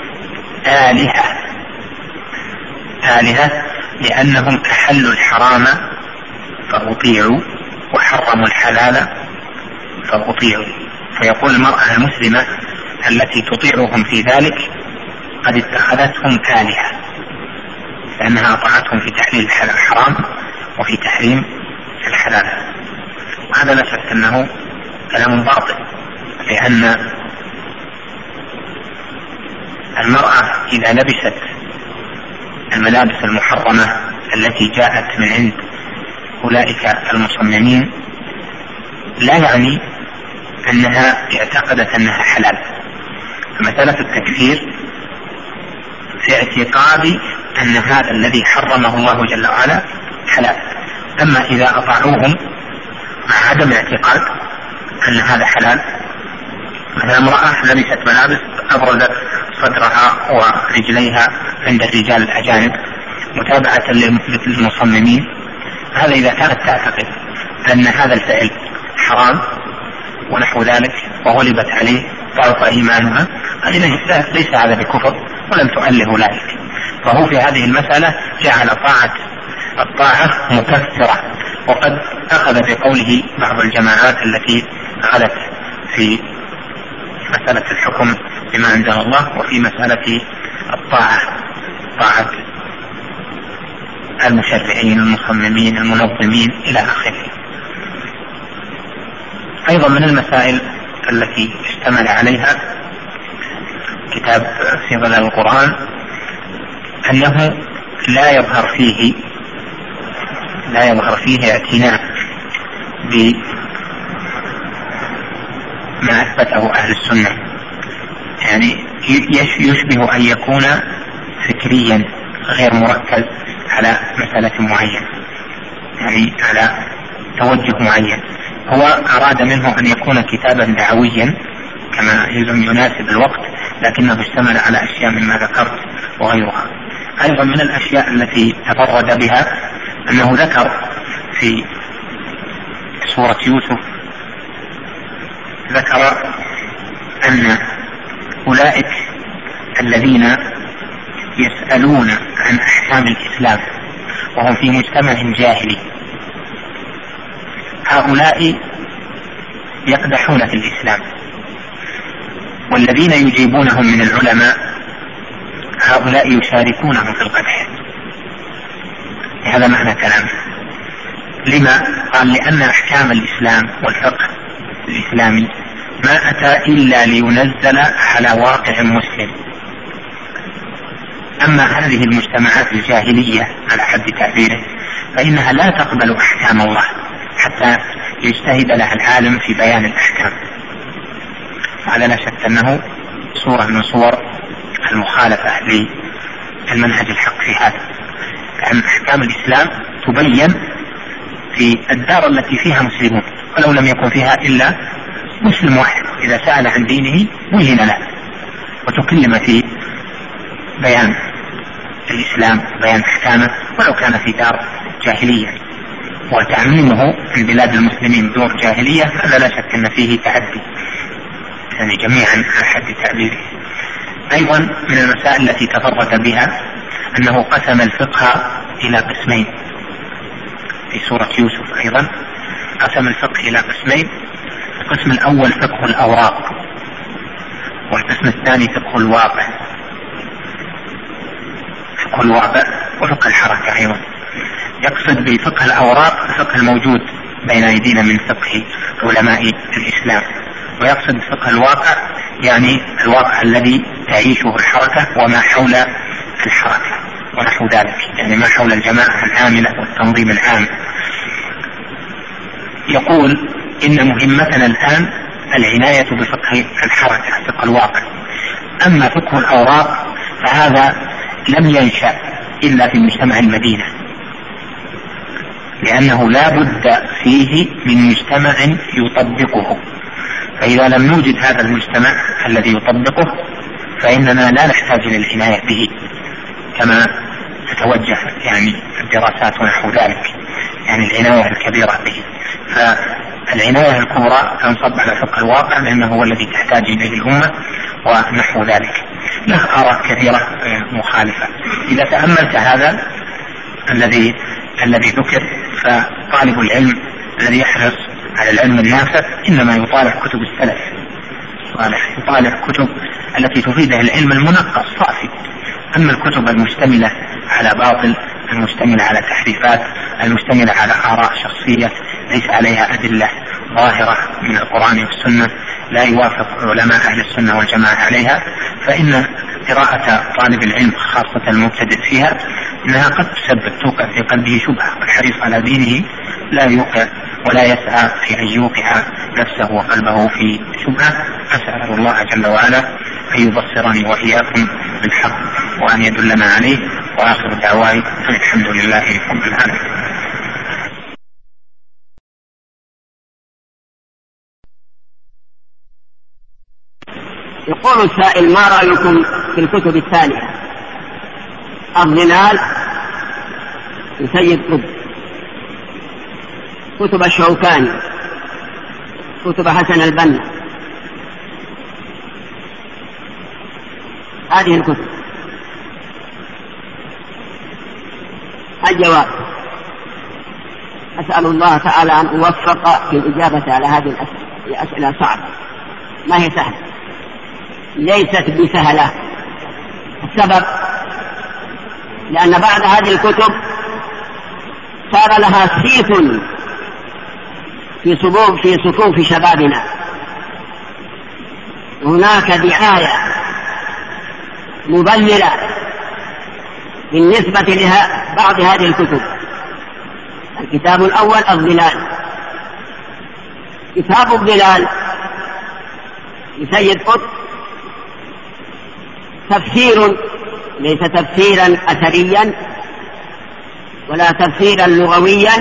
آلهة لأنهم أحلوا الحرام فأطيعوا وحرموا الحلال فأطيعوا. فيقول المرأة المسلمة التي تطيعهم في ذلك قد اتخذتهم آلهة لأنها أطاعتهم في تحليل الحرام وفي تحريم الحلال. وهذا لا شك أنه كلام باطل، لأن المرأة إذا لبست الملابس المحرمة التي جاءت من عند أولئك المصممين لا يعني أنها اعتقدت أنها حلال. فمسألة التكفير في اعتقاد أن هذا الذي حرمه الله جل وعلا حلال. أما إذا أطاعوهم مع عدم اعتقاد أن هذا حلال، مثلا امرأة لبست ملابس أبرزت صدرها ورجليها عند الرجال الأجانب متابعة للمصممين، هذا إذا كانت تعتقد أن هذا الفعل حرام ونحو ذلك وغلبت عليه ضعف إيمانها، ليس هذا بكفر ولم تؤله ذلك. فهو في هذه المسألة جعل الطاعة مكفرة. وقد أخذ بقوله بعض الجماعات التي غلت في مسألة الحكم بما أنزل الله وفي مسألة طاعة المشرعين المصممين المنظمين إلى آخره. أيضا من المسائل التي اشتمل عليها كتاب في ظلال القرآن أنه لا يظهر فيه اعتناء بما أثبته أهل السنة، يعني يشبه أن يكون فكريا غير مركز على مسألة معينة، يعني على توجه معين. هو أراد منه أن يكون كتابا دعويا كما يناسب الوقت، لكنه اشتمل على أشياء مما ذكرت وغيرها. أيضا من الأشياء التي تفرد بها أنه ذكر في سورة يوسف، ذكر أن أولئك الذين يسألون عن أحكام الإسلام وهم في مجتمع جاهلي، هؤلاء يقدحون في الإسلام، والذين يجيبونهم من العلماء هؤلاء يشاركونهم في القدح. هذا معنى كلامه. لما؟ قال لأن أحكام الإسلام والفقه الإسلامي ما أتى إلا لينزل على واقع مسلم. أما هذه المجتمعات الجاهلية على حد تعبيره فإنها لا تقبل أحكام الله حتى يجتهد لها العالم في بيان الأحكام. هذا لا شك أنه صورة من صور المخالفة للمنهج الحق في هذا، لأن أحكام الإسلام تبين في الدار التي فيها مسلمون، ولو لم يكن فيها إلا مسلم واحد إذا سأل عن دينه بين له وتكلم في بيان الإسلام بيان أحكامه ولو كان في دار جاهلية. وتعميمه في بلاد المسلمين دور جاهلية هذا لا شك أن فيه تعدي، يعني جميعا على حد تعبيره. أيضا من المسائل التي تفرد بها أنه قسم الفقه إلى قسمين في سورة يوسف. أيضا قسم الفقه إلى قسمين، القسم الأول فقه الأوراق، والقسم الثاني فقه الواقع، فقه الواقع وفقه الحركة. أيضا يقصد بفقه الأوراق الفقه الموجود بين أيدينا من فقه علماء الإسلام، ويقصد بفقه الواقع يعني الواقع الذي تعيشه الحركة وما حول الحركة ونحو ذلك، يعني ما حول الجماعة العاملة والتنظيم العام. يقول إن مهمتنا الآن العناية بفقه الحركة فقه الواقع، أما فقه الأوراق فهذا لم ينشأ إلا في مجتمع المدينة، لأنه لا بد فيه من مجتمع يطبقه، فإذا لم نوجد هذا المجتمع الذي يطبقه فإننا لا نحتاج إلى العناية به كما تتوجه يعني الدراسات ونحو ذلك، يعني العناية الكبيرة به. فالعناية الكبرى تنصب على فقه الواقع لأنه هو الذي تحتاج إليه الأمة ونحو ذلك. له آراء كثيرة مخالفة. إذا تأملت هذا الذي ذكر، فطالب العلم الذي يحرص على العلم النافع إنما يطالع كتب السلف الصالح، يطالع كتب التي تفيده العلم المنقص صافي. أما الكتب المشتملة على باطل، المشتملة على تحريفات، المشتملة على آراء شخصية ليس عليها أدلة ظاهرة من القرآن والسنة، لا يوافق علماء أهل السنة والجماعة عليها، فإن قراءة طالب العلم خاصة المبتدئ فيها إنها قد توقع في قلبه شبهة، والحريص على دينه لا يوقع ولا يسعى في أن يوقع نفسه وقلبه في شبهة. أسأل الله جل وعلا أن يبصرني وإياكم بالحق وأن يدلنا عليه، وآخر دعواي الحمد لله رب العالمين. يقول السائل: ما رأيكم في الكتب التالية؟ الظلال لسيد قطب، كتب الشوكاني، كتب حسن البنا، هذه الكتب. الجواب: أسأل الله تعالى أن أوفق في الإجابة على هذه الأسئلة. هي أسئلة صعبة ما هي سهلة، ليست بسهلة. السبب لأن بعد هذه الكتب صار لها صيت في صفوف شبابنا. هناك دعاية مضللة بالنسبة لها بعض هذه الكتب. الكتاب الأول الظلال، كتاب الظلال لسيد قطب تفسير، ليس تفسيرا أثريا ولا تفسيرا لغويا،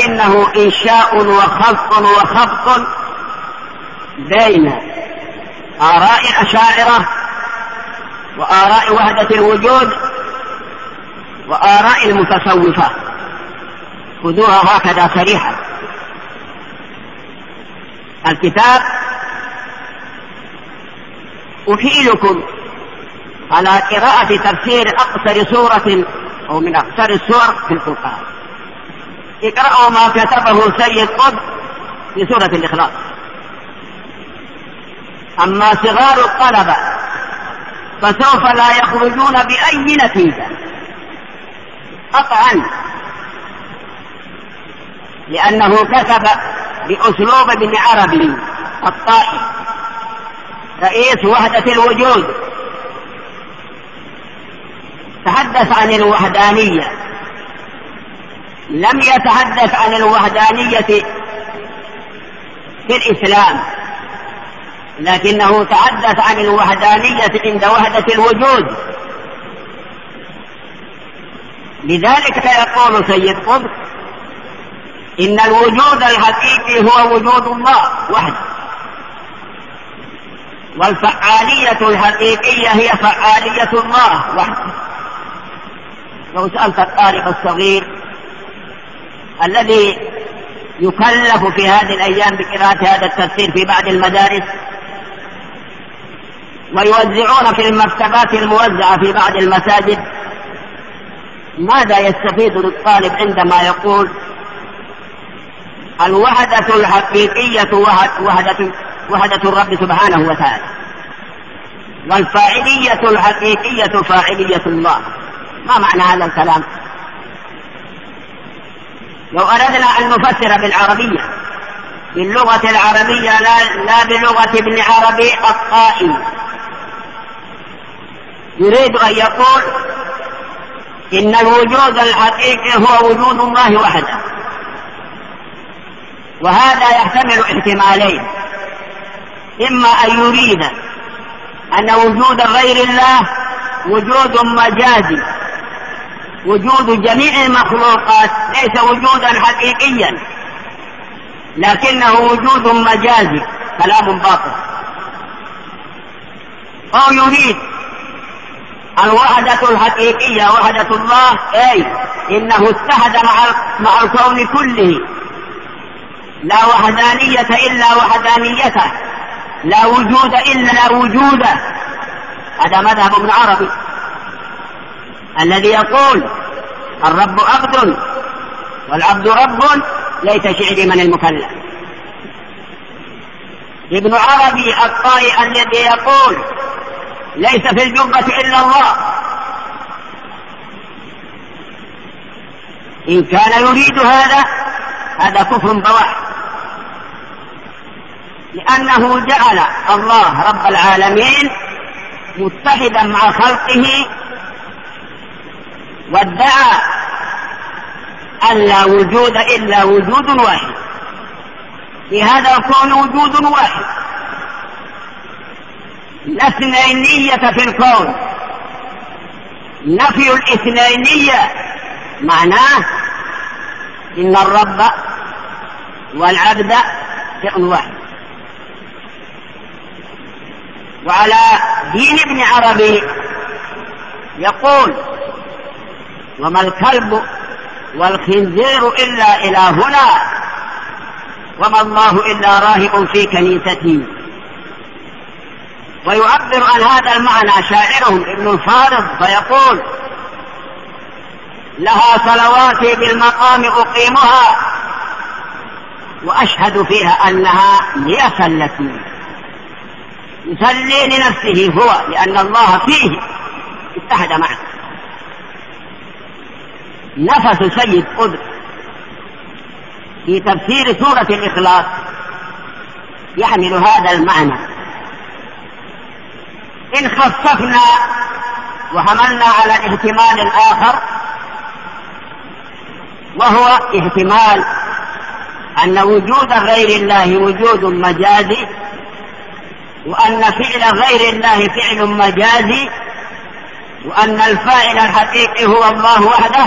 ولكنه إنشاء وخلق بين آراء الأشاعرة وآراء وحدة الوجود وآراء المتصوفة، خذوها هكذا صريحة. الكتاب أحيلكم على قراءة تفسير أقصر سورة أو من أقصر السور في القرآن. اقرأوا ما كتبه سيد قطب في سورة الإخلاص. أما صغار الطلبة فسوف لا يخرجون بأي نتيجة قطعا، لأنه كتب بأسلوب ابن عربي الطائي رئيس وحدة الوجود، تحدث عن الوحدانية، لم يتحدث عن الوحدانية في الإسلام، لكنه تحدث عن الوحدانية عند وحدة الوجود. لذلك يقول سيد قطب إن الوجود الحقيقي هو وجود الله وحده، والفعالية الحقيقية هي فعالية الله وحده. لو سألت الطالب الصغير الذي يكلف في هذه الأيام بقراءة هذا التفسير في بعض المدارس ويوزعون في المكتبات الموزعة في بعض المساجد، ماذا يستفيد الطالب عندما يقول الوحدة الحقيقية وحدة الرب سبحانه وتعالى، والفاعلية الحقيقية فاعلية الله؟ ما معنى هذا الكلام؟ لو أردنا أن نفسر بالعربية، باللغة العربية لا بلغة ابن عربي الطائي، يريد أن يقول إن الوجود الحقيقي هو وجود الله وحده، وهذا يحتمل احتمالين: إما أن يريد أن وجود غير الله وجود مجازي، وجود جميع المخلوقات ليس وجودا حقيقيا لكنه وجود مجازي، كلام باطل. أو يريد الوحدة الحقيقية وحدة الله، أي إنه اتحد مع الكون كله، لا وحدانية إلا وحدانيته، لا وجود إلا وجوده. هذا مذهب ابن عربي الذي يقول الرب عبد والعبد رب ليس شعر من المكلف. ابن عربي الطائي الذي يقول ليس في الجبة إلا الله، إن كان يريد هذا كفر بواح، لأنه جعل الله رب العالمين متحدا مع خلقه، وادعى أن لا وجود إلا وجود واحد، في هذا الكون وجود واحد، لا اثنينية في الكون. نفي الاثنينية معناه إن الرب والعبد شيء واحد. وعلى دين ابن عربي يقول وما الكلب والخنزير إلا إلهنا وما الله إلا راهب في كنيسته. ويعبر عن هذا المعنى شاعرهم ابن الفارض فيقول لها صلواتي بالمقام أقيمها وأشهد فيها أنها لي صلتي. يصلي لنفسه هو لأن الله فيه اتحد معه. نفس سيد قطب في تفسير سورة الإخلاص يحمل هذا المعنى. إن خففنا وحملنا على الاحتمال الآخر، وهو احتمال أن وجود غير الله وجود مجازي، وأن فعل غير الله فعل مجازي، وأن الفاعل الحقيقي هو الله وحده،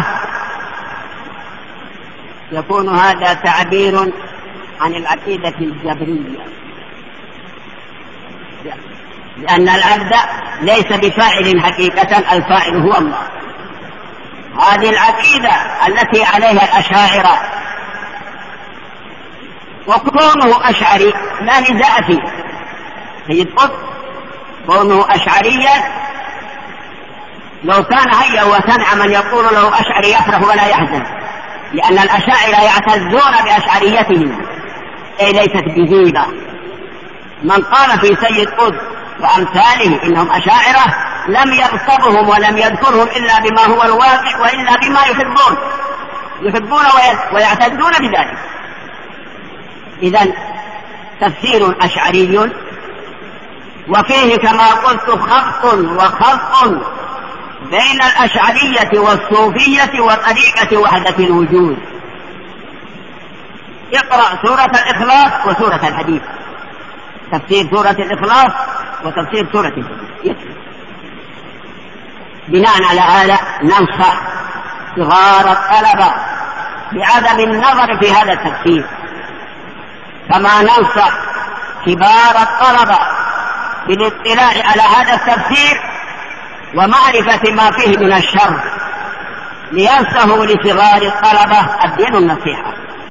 يكون هذا تعبير عن العقيدة الجبرية. لأن العبد ليس بفاعل حقيقة، الفاعل هو الله. هذه العقيدة التي عليها الأشاعرة، وكونه أشعري لا نزاع فيه. سيد قطب كونه أشعريا لو كان هيا وسمع من يقول له أشعري يفرح ولا يحزن، لأن الأشاعرة يعتزون بأشعريتهم، أي ليست بغيبة. من قال في سيد قطب وأمثاله إنهم أشاعرة لم يغصبهم ولم يذكرهم إلا بما هو الواقع وإلا بما يحبون ويعتزون بذلك. إذن تفسير أشعري، وفيه كما قلت خلط وخلط بين الأشعرية والصوفية وطريقة وحدة الوجود. اقرأ سورة الإخلاص وسورة الحديث، تفسير سورة الإخلاص وتفسير سورة الحديث. بناء على هذا ننصح صغار الطلبة بعدم النظر في هذا التفسير، كما ننصح كبار الطلبة بالاطلاع على هذا التفسير ومعرفة ما فيه من الشر، لينصحوا لصغار الطلبة الدين النصيحة.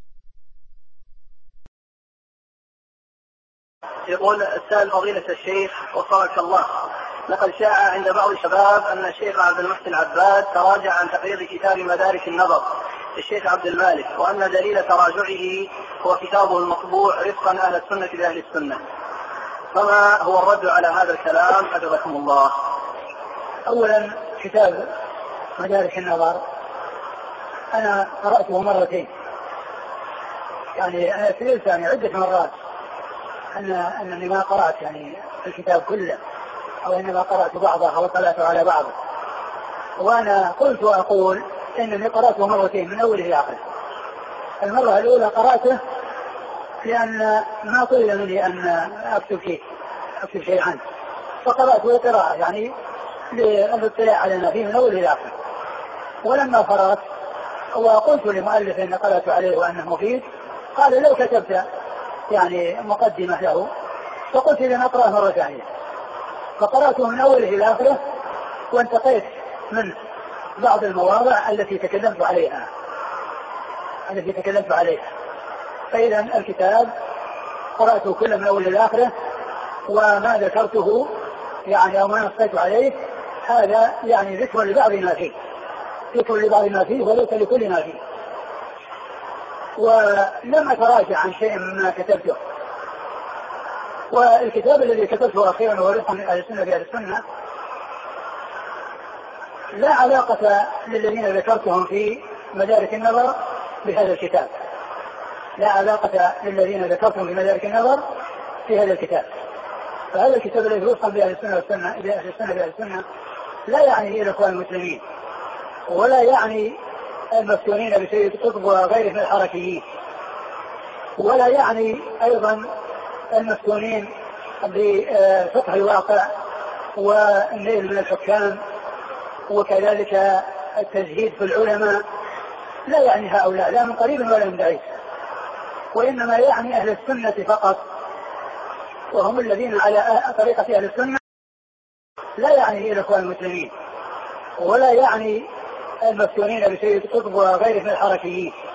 يقول السائل فضيلة الشيخ وفقك الله، لقد شاع عند بعض الشباب أن الشيخ عبد المحسن العباد تراجع عن تقرير كتاب مدارك النظر للشيخ عبد المالك، وأن دليل تراجعه هو كتابه المطبوع رفقا أهل السنة بأهل السنة، فما هو الرد على هذا الكلام حفظكم الله؟ أولا كتاب مدارك النظر أنا قرأته مرتين، يعني أنا سئلت عدة مرات أنني ما قرأت الكتاب كله، أو إنما قرأت بعضه أو طلعت على بعضه. وأنا قلت وأقول إنني قرأته مرتين من أوله إلى آخره. المرة الأولى قرأته لأن ما طلب مني أن أكتب شيء عنه، فقرأته قراءة للاطلاع على ما فيه من أوله إلى آخره. ولما فرغت وقلت لمؤلف إن قرأت عليه وأنه مفيد، قال لو كتبت مقدمة له، فقلت لن أقرأه مرة ثانية، فقرأته من أوله إلى آخره وانتقيت من بعض المواضع التي تكلمت عليها. فإذا الكتاب قرأته كله من أوله إلى آخره، وما ذكرته أو ما نصيت عليه هذا ذكر لبعض ما فيه وليس لكل ما فيه. ولم أتراجع عن شيء مما كتبته. والكتاب الذي كتبته أخيرا هو رفقا أهل السنة بأهل السنة لا علاقة للذين ذكرتهم في مدارك النظر بهذا الكتاب، لا علاقة للذين ذكرتهم في مدارك النظر في هذا الكتاب. فهذا الكتاب الذي رفقا بأهل السنة بأهل السنة لا يعني الإخوان المسلمين، ولا يعني المفتونين بسيد قطب وغيره من الحركيين، ولا يعني أيضا المفتونين بفقه الواقع والنيل من الحكام وكذلك التزهيد في العلماء، لا يعني هؤلاء لا من قريب ولا من بعيد، وإنما يعني أهل السنة فقط، وهم الذين على طريقة أهل السنة. لا يعني الإخوان المسلمين، ولا يعني المفتونين بسيد قطب وغيره من الحركيين.